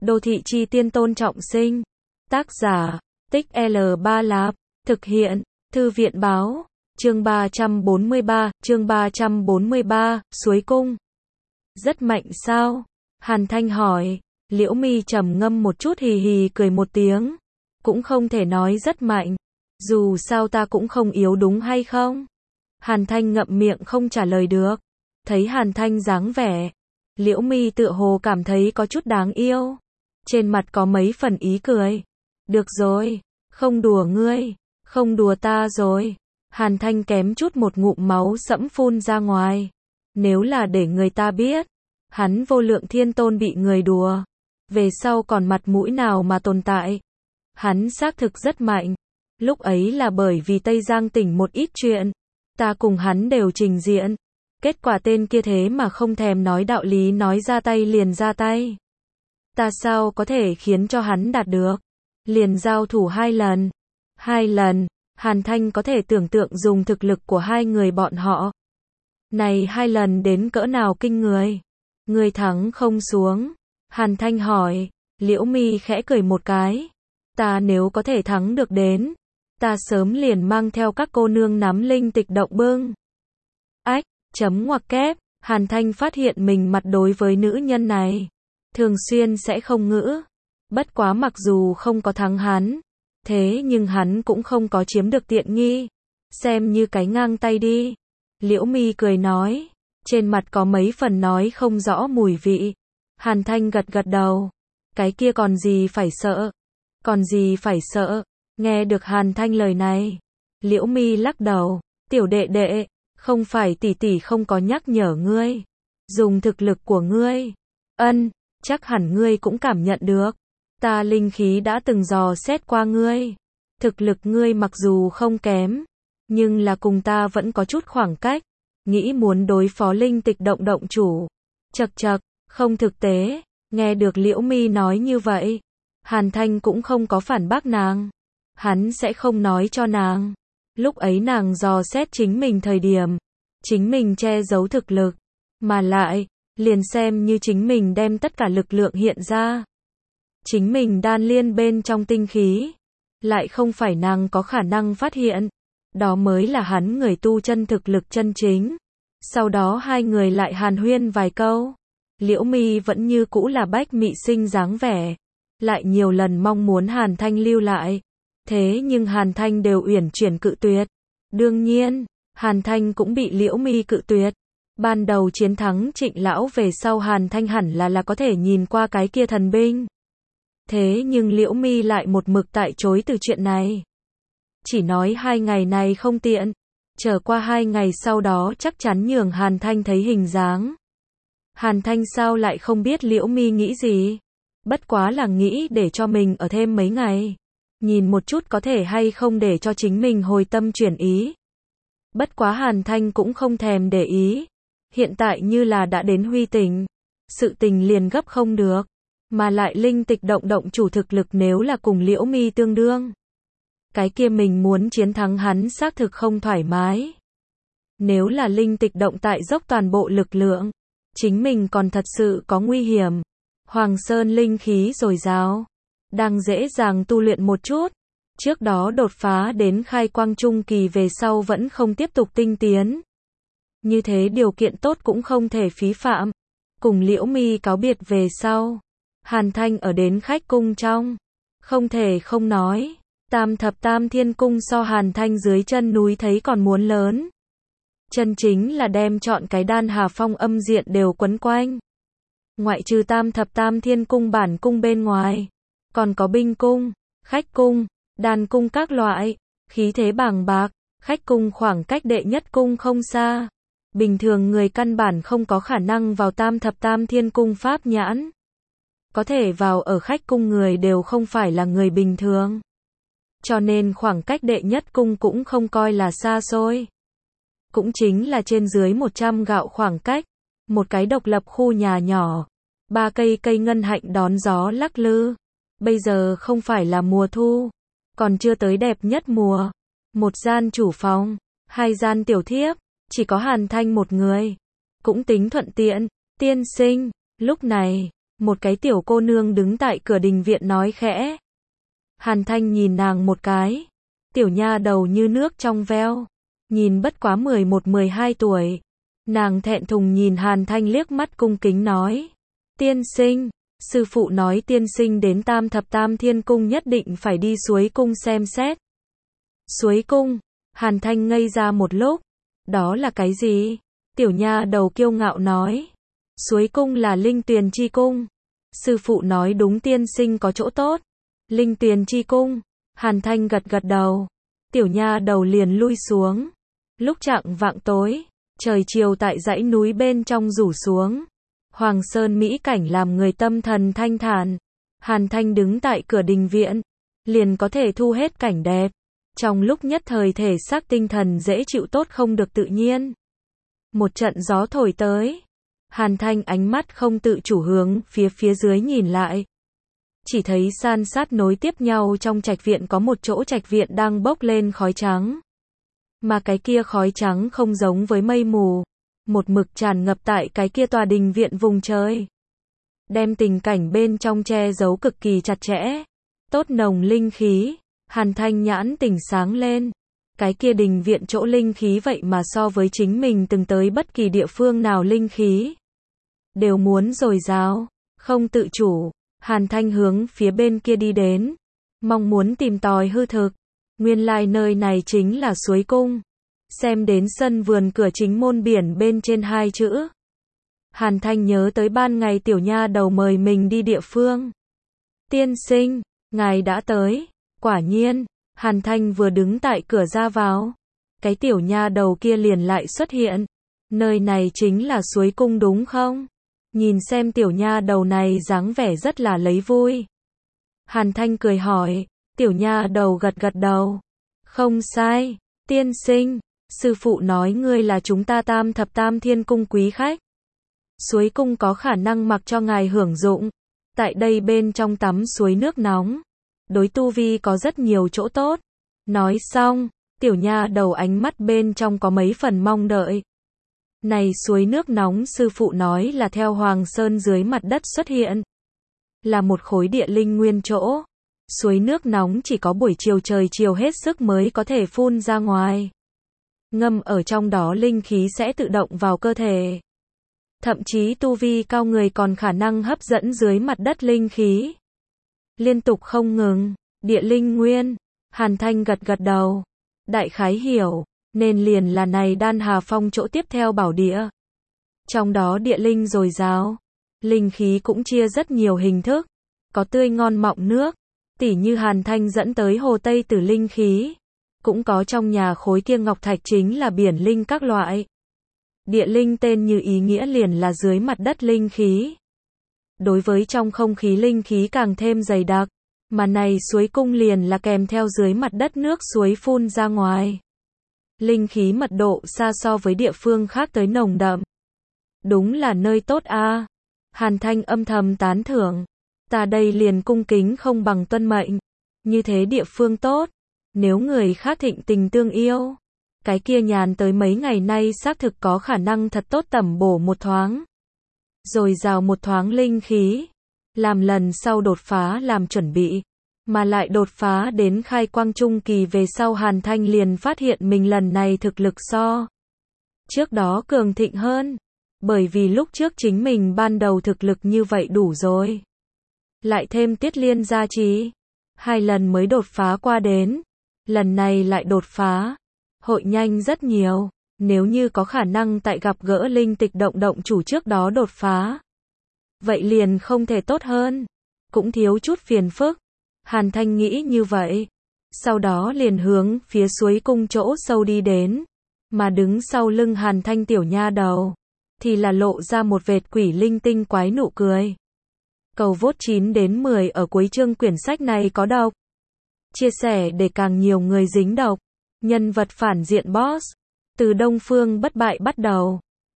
Đô thị chi tiên Tôn Trọng Sinh. Tác giả, Tích L3 Lạp. Thực hiện, Thư viện báo. Chương 343, Suối Cung. Rất mạnh sao? Hàn Thanh hỏi. Liễu Mi trầm ngâm một chút hì hì cười một tiếng. Cũng không thể nói rất mạnh. Dù sao ta cũng không yếu đúng hay không? Hàn Thanh ngậm miệng không trả lời được. Thấy Hàn Thanh dáng vẻ, Liễu Mi tựa hồ cảm thấy có chút đáng yêu. Trên mặt có mấy phần ý cười. Được rồi, không đùa ngươi, không đùa ta rồi. Hàn Thanh kém chút một ngụm máu sẫm phun ra ngoài. Nếu là để người ta biết, hắn Vô Lượng Thiên Tôn bị người đùa, về sau còn mặt mũi nào mà tồn tại. Hắn xác thực rất mạnh. Lúc ấy là bởi vì Tây Giang tỉnh một ít chuyện, ta cùng hắn đều trình diện. Kết quả tên kia thế mà không thèm nói đạo lý, nói ra tay liền ra tay. Ta sao có thể khiến cho hắn đạt được? Liền giao thủ 2 lần. 2 lần, Hàn Thanh có thể tưởng tượng dùng thực lực của hai người bọn họ. Này 2 lần đến cỡ nào kinh người. Người thắng không xuống? Hàn Thanh hỏi. Liễu Mi khẽ cười một cái. Ta nếu có thể thắng được đến, ta sớm liền mang theo các cô nương nắm linh tịch động bưng. Ách, chấm ngoặc kép, Hàn Thanh phát hiện mình mặt đối với nữ nhân này thường xuyên sẽ không ngữ. Bất quá mặc dù không có thắng hắn, thế nhưng hắn cũng không có chiếm được tiện nghi. Xem như cái ngang tay đi. Liễu Mi cười nói. Trên mặt có mấy phần nói không rõ mùi vị. Hàn Thanh gật gật đầu. Cái kia còn gì phải sợ? Còn gì phải sợ? Nghe được Hàn Thanh lời này, Liễu Mi lắc đầu. Tiểu đệ đệ, không phải tỷ tỷ không có nhắc nhở ngươi. Dùng thực lực của ngươi. Chắc hẳn ngươi cũng cảm nhận được. Ta linh khí đã từng dò xét qua ngươi. Thực lực ngươi mặc dù không kém, nhưng là cùng ta vẫn có chút khoảng cách. Nghĩ muốn đối phó linh tịch động động chủ. Chậc chậc, không thực tế. Nghe được Liễu Mi nói như vậy, Hàn Thanh cũng không có phản bác nàng. Hắn sẽ không nói cho nàng. Lúc ấy nàng dò xét chính mình thời điểm, chính mình che giấu thực lực, mà lại, liền xem như chính mình đem tất cả lực lượng hiện ra. Chính mình đan liên bên trong tinh khí, lại không phải nàng có khả năng phát hiện. Đó mới là hắn người tu chân thực lực chân chính. Sau đó hai người lại hàn huyên vài câu. Liễu Mi vẫn như cũ là bách mị sinh dáng vẻ, lại nhiều lần mong muốn Hàn Thanh lưu lại. Thế nhưng Hàn Thanh đều uyển chuyển cự tuyệt. Đương nhiên, Hàn Thanh cũng bị Liễu Mi cự tuyệt. Ban đầu chiến thắng Trịnh lão về sau Hàn Thanh hẳn là có thể nhìn qua cái kia thần binh. Thế nhưng Liễu Mi lại một mực tại chối từ chuyện này. Chỉ nói 2 ngày này không tiện, chờ qua 2 ngày sau đó chắc chắn nhường Hàn Thanh thấy hình dáng. Hàn Thanh sao lại không biết Liễu Mi nghĩ gì? Bất quá là nghĩ để cho mình ở thêm mấy ngày, nhìn một chút có thể hay không để cho chính mình hồi tâm chuyển ý. Bất quá Hàn Thanh cũng không thèm để ý. Hiện tại như là đã đến huy tình, sự tình liền gấp không được, mà lại linh tịch động động chủ thực lực nếu là cùng Liễu Mi tương đương, cái kia mình muốn chiến thắng hắn xác thực không thoải mái. Nếu là linh tịch động tại dốc toàn bộ lực lượng, chính mình còn thật sự có nguy hiểm. Hoàng Sơn linh khí dồi dào, đang dễ dàng tu luyện một chút. Trước đó đột phá đến khai quang trung kỳ về sau vẫn không tiếp tục tinh tiến. Như thế điều kiện tốt cũng không thể phí phạm. Cùng Liễu Mi cáo biệt về sau, Hàn Thanh ở đến khách cung trong. Không thể không nói, Tam Thập Tam Thiên Cung so Hàn Thanh dưới chân núi thấy còn muốn lớn. Chân chính là đem chọn cái Đan Hà Phong âm diện đều quấn quanh. Ngoại trừ Tam Thập Tam Thiên Cung bản cung bên ngoài, còn có binh cung, khách cung, đan cung các loại, khí thế bàng bạc. Khách cung khoảng cách đệ nhất cung không xa. Bình thường người căn bản không có khả năng vào Tam Thập Tam Thiên Cung pháp nhãn. Có thể vào ở khách cung người đều không phải là người bình thường. Cho nên khoảng cách đệ nhất cung cũng không coi là xa xôi. Cũng chính là trên dưới 100 gạo khoảng cách. Một cái độc lập khu nhà nhỏ. 3 cây ngân hạnh đón gió lắc lư. Bây giờ không phải là mùa thu, còn chưa tới đẹp nhất mùa. Một gian chủ phòng, 2 gian tiểu thiếp, chỉ có Hàn Thanh một người. Cũng tính thuận tiện. Tiên sinh, lúc này, một cái tiểu cô nương đứng tại cửa đình viện nói khẽ. Hàn Thanh nhìn nàng một cái. Tiểu nha đầu như nước trong veo, nhìn bất quá 11-12 tuổi. Nàng thẹn thùng nhìn Hàn Thanh liếc mắt cung kính nói. Tiên sinh, sư phụ nói tiên sinh đến Tam Thập Tam Thiên Cung nhất định phải đi Suối Cung xem xét. Suối Cung, Hàn Thanh ngây ra một lúc. Đó là cái gì? Tiểu nha đầu kiêu ngạo nói. Suối Cung là linh tuyền chi cung. Sư phụ nói đúng tiên sinh có chỗ tốt. Linh tuyền chi cung. Hàn Thanh gật gật đầu. Tiểu nha đầu liền lui xuống. Lúc chạng vạng tối, trời chiều tại dãy núi bên trong rủ xuống. Hoàng sơn mỹ cảnh làm người tâm thần thanh thản. Hàn Thanh đứng tại cửa đình viện, liền có thể thu hết cảnh đẹp. Trong lúc nhất thời thể xác tinh thần dễ chịu tốt không được tự nhiên. Một trận gió thổi tới. Hàn Thanh ánh mắt không tự chủ hướng phía dưới nhìn lại. Chỉ thấy san sát nối tiếp nhau trong trạch viện có một chỗ trạch viện đang bốc lên khói trắng. Mà cái kia khói trắng không giống với mây mù. Một mực tràn ngập tại cái kia tòa đình viện vùng trời. Đem tình cảnh bên trong che giấu cực kỳ chặt chẽ. Tốt nồng linh khí. Hàn Thanh nhãn tỉnh sáng lên. Cái kia đình viện chỗ linh khí vậy mà so với chính mình từng tới bất kỳ địa phương nào linh khí đều muốn dồi dào, không tự chủ. Hàn Thanh hướng phía bên kia đi đến, mong muốn tìm tòi hư thực. Nguyên lai nơi này chính là Suối Cung. Xem đến sân vườn cửa chính môn biển bên trên 2 chữ. Hàn Thanh nhớ tới ban ngày tiểu nha đầu mời mình đi địa phương. Tiên sinh, ngài đã tới. Quả nhiên, Hàn Thanh vừa đứng tại cửa ra vào. Cái tiểu nha đầu kia liền lại xuất hiện. Nơi này chính là Suối Cung đúng không? Nhìn xem tiểu nha đầu này dáng vẻ rất là lấy vui. Hàn Thanh cười hỏi. Tiểu nha đầu gật gật đầu. Không sai, tiên sinh. Sư phụ nói ngươi là chúng ta Tam Thập Tam Thiên Cung quý khách. Suối Cung có khả năng mặc cho ngài hưởng dụng. Tại đây bên trong tắm suối nước nóng. Đối tu vi có rất nhiều chỗ tốt. Nói xong, tiểu nha đầu ánh mắt bên trong có mấy phần mong đợi. Này suối nước nóng sư phụ nói là theo Hoàng Sơn dưới mặt đất xuất hiện. Là một khối địa linh nguyên chỗ. Suối nước nóng chỉ có buổi chiều trời chiều hết sức mới có thể phun ra ngoài. Ngâm ở trong đó linh khí sẽ tự động vào cơ thể. Thậm chí tu vi cao người còn khả năng hấp dẫn dưới mặt đất linh khí. Liên tục không ngừng, địa linh nguyên. Hàn Thanh gật gật đầu. Đại khái hiểu, nên liền là này Đan Hà Phong chỗ tiếp theo bảo địa. Trong đó địa linh dồi dào. Linh khí cũng chia rất nhiều hình thức. Có tươi ngon mọng nước. Tỉ như Hàn Thanh dẫn tới Hồ Tây Tử linh khí. Cũng có trong nhà khối kia ngọc thạch chính là biển linh các loại. Địa linh tên như ý nghĩa liền là dưới mặt đất linh khí. Đối với trong không khí linh khí càng thêm dày đặc. Mà này Suối Cung liền là kèm theo dưới mặt đất nước suối phun ra ngoài. Linh khí mật độ xa so với địa phương khác tới nồng đậm. Đúng là nơi tốt a. Hàn Thanh âm thầm tán thưởng. Ta đây liền cung kính không bằng tuân mệnh. Như thế địa phương tốt. Nếu người khác thịnh tình tương yêu. Cái kia nhàn tới mấy ngày nay xác thực có khả năng thật tốt tẩm bổ một thoáng. Rồi rào một thoáng linh khí. Làm lần sau đột phá làm chuẩn bị. Mà lại đột phá đến khai quang trung kỳ về sau Hàn Thanh liền phát hiện mình lần này thực lực so trước đó cường thịnh hơn. Bởi vì lúc trước chính mình ban đầu thực lực như vậy đủ rồi. Lại thêm Tiết Liên gia trì. 2 lần mới đột phá qua đến. Lần này lại đột phá. Hội nhanh rất nhiều. Nếu như có khả năng tại gặp gỡ linh tịch động chủ trước đó đột phá. Vậy liền không thể tốt hơn. Cũng thiếu chút phiền phức. Hàn Thanh nghĩ như vậy. Sau đó liền hướng phía Suối Cung chỗ sâu đi đến. Mà đứng sau lưng Hàn Thanh tiểu nha đầu. Thì là lộ ra một vệt quỷ linh tinh quái nụ cười. Cầu vote 9 đến 10 ở cuối chương quyển sách này có độc. Chia sẻ để càng nhiều người dính độc. Nhân vật phản diện boss. Từ Đông Phương bất bại bắt đầu.